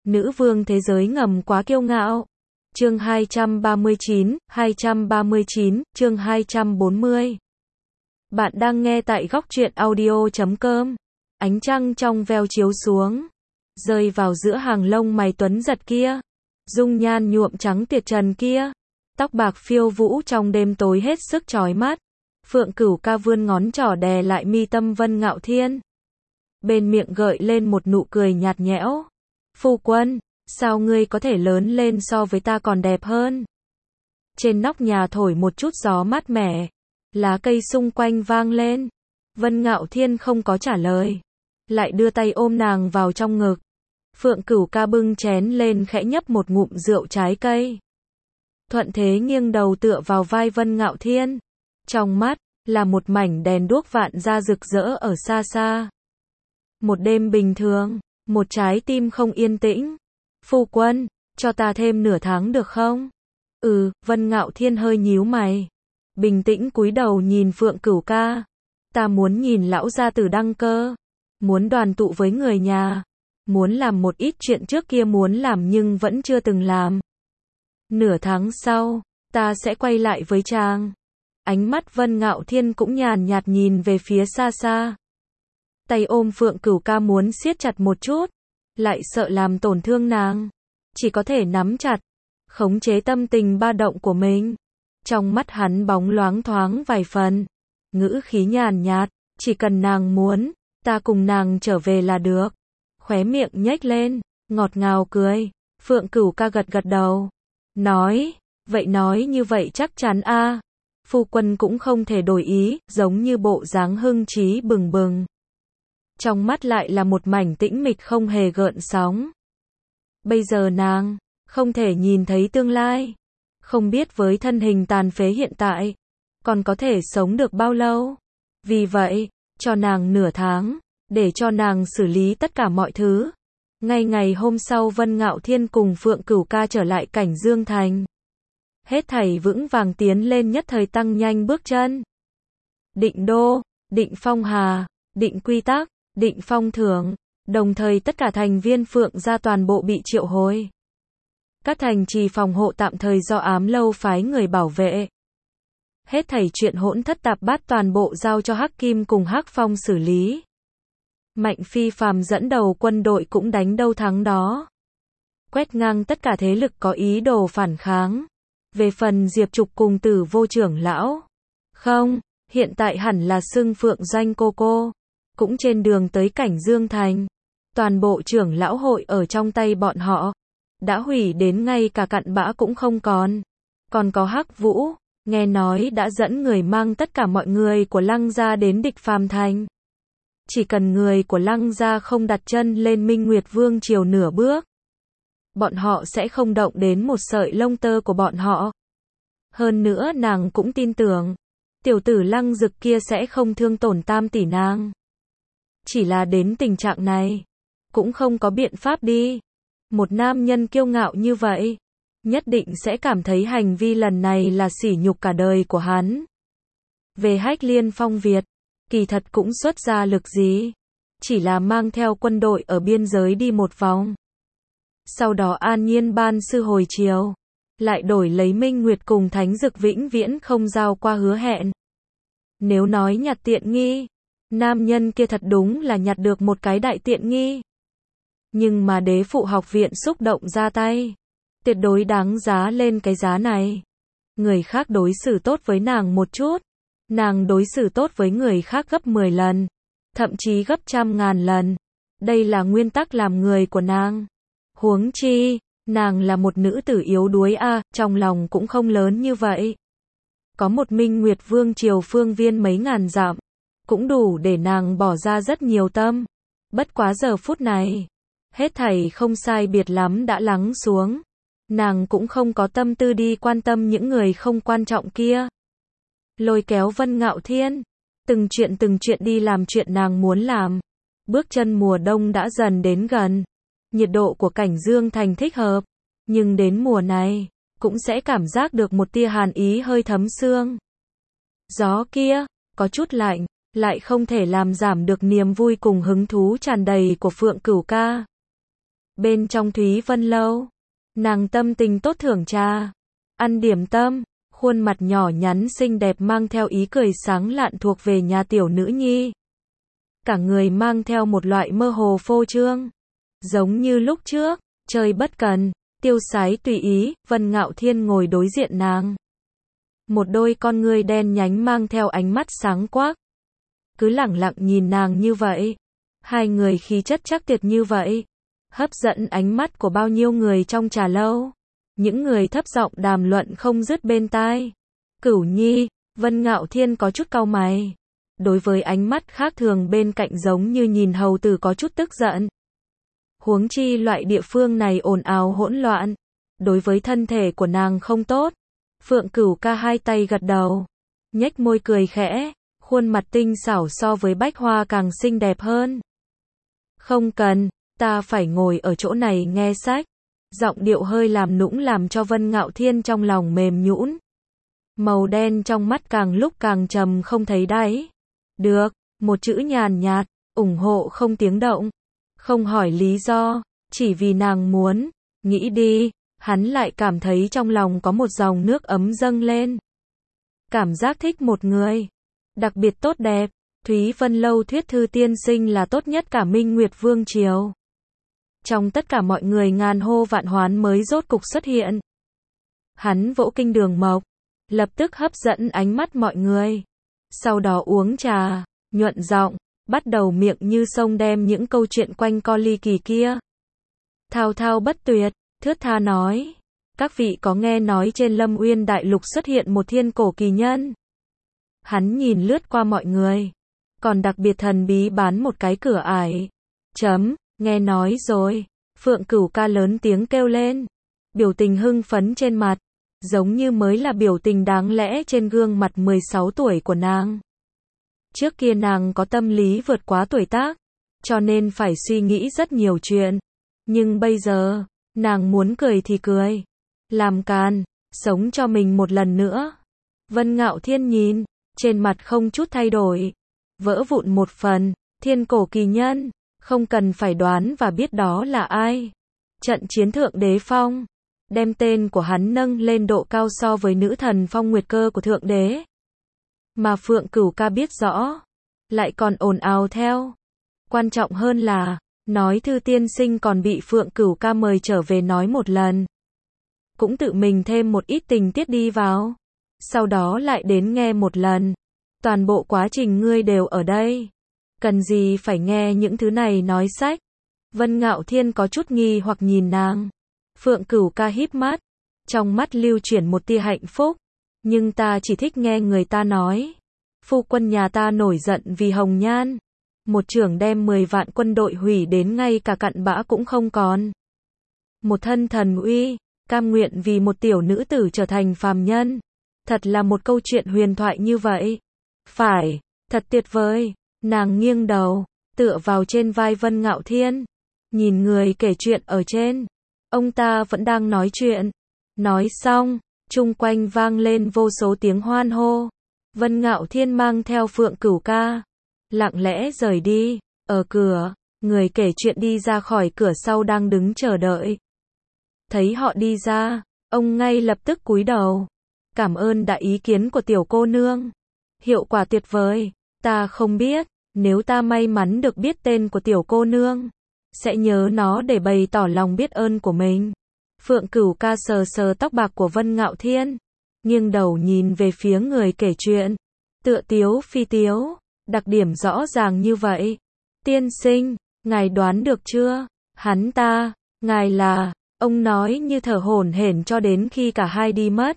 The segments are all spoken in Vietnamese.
Nữ vương thế giới ngầm quá kiêu ngạo. Chương 239, chương 240. Bạn đang nghe tại góc truyện audio.com. Ánh trăng trong veo chiếu xuống, rơi vào giữa hàng lông mày tuấn giật kia, dung nhan nhuộm trắng tuyệt trần kia, tóc bạc phiêu vũ trong đêm tối hết sức chói mắt. Phượng Cửu Ca vươn ngón trỏ đè lại mi tâm Vân Ngạo Thiên, bên miệng gợi lên một nụ cười nhạt nhẽo. Phu quân, sao ngươi có thể lớn lên so với ta còn đẹp hơn? Trên nóc nhà thổi một chút gió mát mẻ, lá cây xung quanh vang lên. Vân Ngạo Thiên không có trả lời, lại đưa tay ôm nàng vào trong ngực. Phượng Cửu Ca bưng chén lên khẽ nhấp một ngụm rượu trái cây, thuận thế nghiêng đầu tựa vào vai Vân Ngạo Thiên. Trong mắt là một mảnh đèn đuốc vạn gia rực rỡ ở xa xa. Một đêm bình thường, một trái tim không yên tĩnh. Phu quân, cho ta thêm nửa tháng được không? Vân Ngạo Thiên hơi nhíu mày, bình tĩnh cúi đầu nhìn Phượng Cửu Ca. Ta muốn nhìn lão gia tử đăng cơ, muốn đoàn tụ với người nhà, muốn làm một ít chuyện trước kia muốn làm nhưng vẫn chưa từng làm. Nửa tháng sau, ta sẽ quay lại với chàng. Ánh mắt Vân Ngạo Thiên cũng nhàn nhạt nhìn về phía xa xa. Tay ôm Phượng Cửu Ca muốn siết chặt một chút, lại sợ làm tổn thương nàng, chỉ có thể nắm chặt, khống chế tâm tình ba động của mình. Trong mắt hắn bóng loáng thoáng vài phần, ngữ khí nhàn nhạt, chỉ cần nàng muốn, ta cùng nàng trở về là được. Khóe miệng nhếch lên, ngọt ngào cười. Phượng Cửu Ca gật gật đầu, nói, vậy nói như vậy chắc chắn a. Phu quân cũng không thể đổi ý, giống như bộ dáng hưng trí bừng bừng. Trong mắt lại là một mảnh tĩnh mịch không hề gợn sóng. Bây giờ nàng không thể nhìn thấy tương lai, không biết với thân hình tàn phế hiện tại còn có thể sống được bao lâu. Vì vậy, cho nàng nửa tháng, để cho nàng xử lý tất cả mọi thứ. Ngay ngày hôm sau Vân Ngạo Thiên cùng Phượng Cửu Ca trở lại Cảnh Dương Thành. Hết thảy vững vàng tiến lên, nhất thời tăng nhanh bước chân. Định đô, định phong hà, định quy tắc, định phong thưởng, đồng thời tất cả thành viên Phượng gia toàn bộ bị triệu hồi. Các thành trì phòng hộ tạm thời do Ám Lâu phái người bảo vệ. Hết thảy chuyện hỗn thất tạp bát toàn bộ giao cho Hắc Kim cùng Hắc Phong xử lý. Mạnh Phi Phàm dẫn đầu quân đội cũng đánh đâu thắng đó, quét ngang tất cả thế lực có ý đồ phản kháng. Về phần Diệp Trục cùng Tử Vô trưởng lão, không, hiện tại hẳn là xưng Phượng Doanh cô, cũng trên đường tới Cảnh Dương Thành. Toàn bộ trưởng lão hội ở trong tay bọn họ, đã hủy đến ngay cả cặn bã cũng không còn. Còn có Hắc Vũ, nghe nói đã dẫn người mang tất cả mọi người của Lăng gia đến Địch Phàm Thành. Chỉ cần người của Lăng gia không đặt chân lên Minh Nguyệt Vương triều nửa bước, bọn họ sẽ không động đến một sợi lông tơ của bọn họ. Hơn nữa nàng cũng tin tưởng, tiểu tử Lăng Dực kia sẽ không thương tổn tam tỷ nàng. Chỉ là đến tình trạng này, cũng không có biện pháp đi. Một nam nhân kiêu ngạo như vậy, nhất định sẽ cảm thấy hành vi lần này là sỉ nhục cả đời của hắn. Về Hách Liên Phong Việt, kỳ thật cũng xuất ra lực gì, chỉ là mang theo quân đội ở biên giới đi một vòng. Sau đó an nhiên ban sư hồi chiều, lại đổi lấy Minh Nguyệt cùng Thánh Dực vĩnh viễn không giao qua hứa hẹn. Nếu nói nhặt tiện nghi, nam nhân kia thật đúng là nhặt được một cái đại tiện nghi. Nhưng mà Đế Phụ học viện xúc động ra tay, tuyệt đối đáng giá lên cái giá này. Người khác đối xử tốt với nàng một chút, nàng đối xử tốt với người khác gấp 10 lần, thậm chí gấp trăm ngàn lần. Đây là nguyên tắc làm người của nàng. Huống chi, nàng là một nữ tử yếu đuối trong lòng cũng không lớn như vậy. Có một Minh Nguyệt Vương triều phương viên mấy ngàn dặm, cũng đủ để nàng bỏ ra rất nhiều tâm. Bất quá giờ phút này, hết thảy không sai biệt lắm đã lắng xuống. Nàng cũng không có tâm tư đi quan tâm những người không quan trọng kia. Lôi kéo Vân Ngạo Thiên, từng chuyện đi làm chuyện nàng muốn làm. Bước chân mùa đông đã dần đến gần. Nhiệt độ của Cảnh Dương Thành thích hợp, nhưng đến mùa này, cũng sẽ cảm giác được một tia hàn ý hơi thấm xương. Gió kia, có chút lạnh, lại không thể làm giảm được niềm vui cùng hứng thú tràn đầy của Phượng Cửu Ca. Bên trong Thúy Vân Lâu, nàng tâm tình tốt thưởng trà, ăn điểm tâm, khuôn mặt nhỏ nhắn xinh đẹp mang theo ý cười sáng lạn thuộc về nhà tiểu nữ nhi. Cả người mang theo một loại mơ hồ phô trương. Giống như lúc trước, chơi bất cần, tiêu sái tùy ý, Vân Ngạo Thiên ngồi đối diện nàng. Một đôi con ngươi đen nhánh mang theo ánh mắt sáng quắc. Cứ lẳng lặng nhìn nàng như vậy. Hai người khí chất chắc tuyệt như vậy. Hấp dẫn ánh mắt của bao nhiêu người trong trà lâu. Những người thấp giọng đàm luận không dứt bên tai. Cửu Nhi, Vân Ngạo Thiên có chút cau mày. Đối với ánh mắt khác thường bên cạnh giống như nhìn hầu tử có chút tức giận. Huống chi loại địa phương này ồn ào hỗn loạn. Đối với thân thể của nàng không tốt. Phượng Cửu Ca hai tay gật đầu. Nhếch môi cười khẽ. Khuôn mặt tinh xảo so với bách hoa càng xinh đẹp hơn. Không cần, ta phải ngồi ở chỗ này nghe sách. Giọng điệu hơi làm nũng làm cho Vân Ngạo Thiên trong lòng mềm nhũn. Màu đen trong mắt càng lúc càng trầm không thấy đáy. Được, một chữ nhàn nhạt, ủng hộ không tiếng động. Không hỏi lý do, chỉ vì nàng muốn. Nghĩ đi, hắn lại cảm thấy trong lòng có một dòng nước ấm dâng lên. Cảm giác thích một người. Đặc biệt tốt đẹp. Thúy Vân Lâu Thuyết Thư tiên sinh là tốt nhất cả Minh Nguyệt Vương Triều. Trong tất cả mọi người ngàn hô vạn hoán mới rốt cục xuất hiện. Hắn vỗ kinh đường mộc, lập tức hấp dẫn ánh mắt mọi người. Sau đó uống trà, nhuận giọng, bắt đầu miệng như sông đem những câu chuyện quanh co ly kỳ kia. Thao thao bất tuyệt, thướt tha nói. Các vị có nghe nói trên Lâm Uyên Đại Lục xuất hiện một thiên cổ kỳ nhân. Hắn nhìn lướt qua mọi người. Còn đặc biệt thần bí bán một cái cửa ải. Nghe nói rồi. Phượng Cửu Ca lớn tiếng kêu lên. Biểu tình hưng phấn trên mặt. Giống như mới là biểu tình đáng lẽ trên gương mặt 16 tuổi của nàng. Trước kia nàng có tâm lý vượt quá tuổi tác. Cho nên phải suy nghĩ rất nhiều chuyện. Nhưng bây giờ, nàng muốn cười thì cười. Làm càn, sống cho mình một lần nữa. Vân Ngạo Thiên nhìn, trên mặt không chút thay đổi. Vỡ vụn một phần, thiên cổ kỳ nhân. Không cần phải đoán và biết đó là ai. Trận chiến Thượng Đế Phong. Đem tên của hắn nâng lên độ cao so với nữ thần Phong Nguyệt Cơ của Thượng Đế. Mà Phượng Cửu Ca biết rõ. Lại còn ồn ào theo. Quan trọng hơn là, nói Thư tiên sinh còn bị Phượng Cửu Ca mời trở về nói một lần. Cũng tự mình thêm một ít tình tiết đi vào. Sau đó lại đến nghe một lần. Toàn bộ quá trình ngươi đều ở đây. Cần gì phải nghe những thứ này nói sách. Vân Ngạo Thiên có chút nghi hoặc nhìn nàng. Phượng Cửu Ca híp mắt. Trong mắt lưu chuyển một tia hạnh phúc. Nhưng ta chỉ thích nghe người ta nói. Phu quân nhà ta nổi giận vì Hồng Nhan. Một trưởng đem 10 vạn quân đội hủy đến ngay cả cặn bã cũng không còn. Một thân thần uy, cam nguyện vì một tiểu nữ tử trở thành phàm nhân. Thật là một câu chuyện huyền thoại như vậy. Phải, thật tuyệt vời. Nàng nghiêng đầu, tựa vào trên vai Vân Ngạo Thiên. Nhìn người kể chuyện ở trên. Ông ta vẫn đang nói chuyện. Nói xong, chung quanh vang lên vô số tiếng hoan hô. Vân Ngạo Thiên mang theo Phượng Cửu Ca. Lặng lẽ rời đi. Ở cửa, người kể chuyện đi ra khỏi cửa sau đang đứng chờ đợi. Thấy họ đi ra, ông ngay lập tức cúi đầu. Cảm ơn đại ý kiến của tiểu cô nương. Hiệu quả tuyệt vời. Ta không biết, nếu ta may mắn được biết tên của tiểu cô nương, sẽ nhớ nó để bày tỏ lòng biết ơn của mình. Phượng Cửu Ca sờ sờ tóc bạc của Vân Ngạo Thiên, nghiêng đầu nhìn về phía người kể chuyện. Tựa tiếu phi tiếu, đặc điểm rõ ràng như vậy. Tiên sinh, ngài đoán được chưa? Hắn ta, ngài là, ông nói như thở hổn hển cho đến khi cả hai đi mất.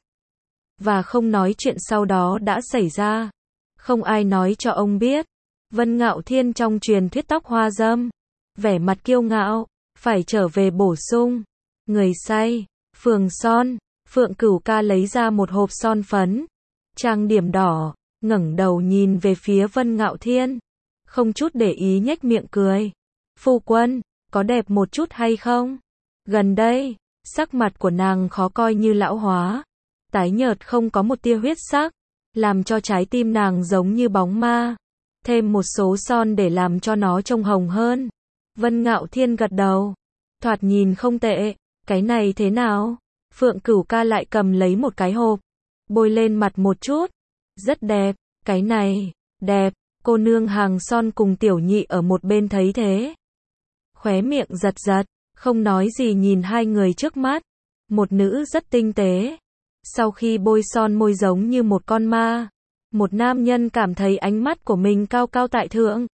Và không nói chuyện sau đó đã xảy ra. Không ai nói cho ông biết. Vân Ngạo Thiên trong truyền thuyết tóc hoa dâm. Vẻ mặt kiêu ngạo. Phải trở về bổ sung. Người say. Phường son. Phượng Cửu Ca lấy ra một hộp son phấn. Trang điểm đỏ. Ngẩng đầu nhìn về phía Vân Ngạo Thiên. Không chút để ý nhếch miệng cười. Phu quân, có đẹp một chút hay không? Gần đây, sắc mặt của nàng khó coi như lão hóa. Tái nhợt không có một tia huyết sắc. Làm cho trái tim nàng giống như bóng ma. Thêm một số son để làm cho nó trông hồng hơn. Vân Ngạo Thiên gật đầu. thoạt nhìn không tệ, cái này thế nào? Phượng Cửu ca lại cầm lấy một cái hộp, bôi lên mặt một chút, rất đẹp, cái này, đẹp, cô nương hàng son cùng Tiểu Nhị ở một bên thấy thế. Khóe miệng giật giật, không nói gì nhìn hai người trước mắt, một nữ rất tinh tế, sau khi bôi son môi giống như một con ma, một nam nhân cảm thấy ánh mắt của mình cao cao tại thượng.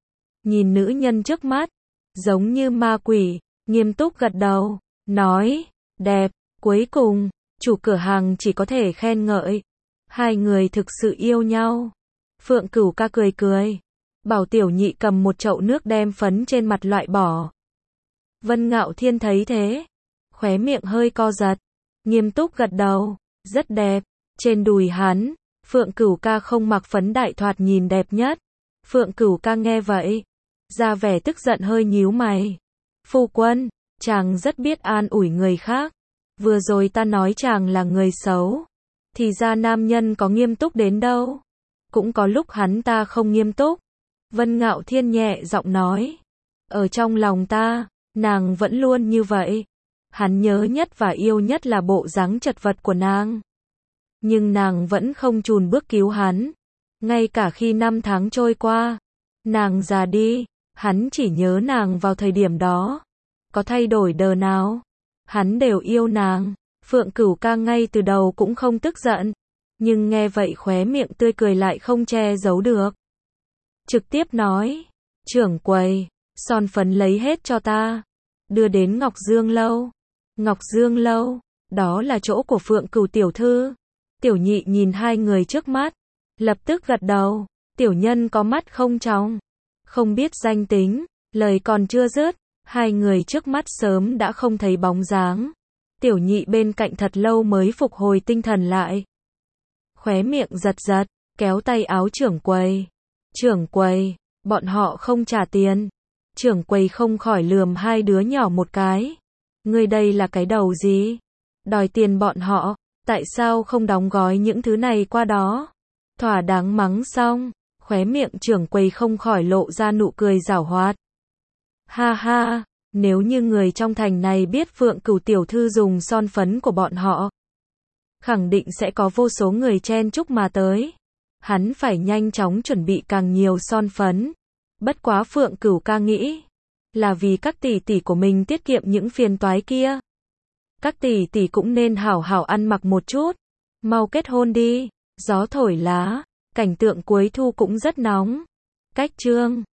Nhìn nữ nhân trước mắt, giống như ma quỷ, nghiêm túc gật đầu, nói, đẹp, cuối cùng, chủ cửa hàng chỉ có thể khen ngợi. Hai người thực sự yêu nhau. Phượng Cửu ca cười cười, bảo Tiểu Nhị cầm một chậu nước đem phấn trên mặt loại bỏ. Vân Ngạo Thiên thấy thế, khóe miệng hơi co giật, nghiêm túc gật đầu, rất đẹp, trên đùi hắn, Phượng Cửu ca không mặc phấn đại thoạt nhìn đẹp nhất. Phượng Cửu ca nghe vậy, ra vẻ tức giận hơi nhíu mày. Phu quân, chàng rất biết an ủi người khác. Vừa rồi ta nói chàng là người xấu, thì ra nam nhân có nghiêm túc đến đâu. Cũng có lúc hắn ta không nghiêm túc. Vân Ngạo Thiên nhẹ giọng nói. Ở trong lòng ta, nàng vẫn luôn như vậy. Hắn nhớ nhất và yêu nhất là bộ dáng chật vật của nàng. Nhưng nàng vẫn không chùn bước cứu hắn. Ngay cả khi 5 tháng trôi qua, nàng già đi, hắn chỉ nhớ nàng vào thời điểm đó. Có thay đổi đờ nào, hắn đều yêu nàng. Phượng Cửu ca ngay từ đầu cũng không tức giận, nhưng nghe vậy khóe miệng tươi cười lại không che giấu được. Trực tiếp nói, trưởng quầy, son phấn lấy hết cho ta, đưa đến Ngọc Dương Lâu. Ngọc Dương Lâu, đó là chỗ của Phượng Cửu tiểu thư. Tiểu Nhị nhìn hai người trước mắt, lập tức gật đầu, tiểu nhân có mắt không tròng, không biết danh tính, lời còn chưa dứt, hai người trước mắt sớm đã không thấy bóng dáng. Tiểu Nhị bên cạnh thật lâu mới phục hồi tinh thần lại. Khóe miệng giật giật, kéo tay áo trưởng quầy. Trưởng quầy, bọn họ không trả tiền. Trưởng quầy không khỏi lườm hai đứa nhỏ một cái. Ngươi đây là cái đầu gì? Đòi tiền bọn họ, tại sao không đóng gói những thứ này qua đó? Thỏa đáng mắng xong, khóe miệng trưởng quầy không khỏi lộ ra nụ cười giảo hoạt. Ha ha, nếu như người trong thành này biết Phượng Cửu tiểu thư dùng son phấn của bọn họ, khẳng định sẽ có vô số người chen chúc mà tới. Hắn phải nhanh chóng chuẩn bị càng nhiều son phấn. Bất quá Phượng Cửu ca nghĩ, là vì các tỷ tỷ của mình tiết kiệm những phiền toái kia. Các tỷ tỷ cũng nên hảo hảo ăn mặc một chút. Mau kết hôn đi, gió thổi lá, cảnh tượng cuối thu cũng rất nóng. Cách chương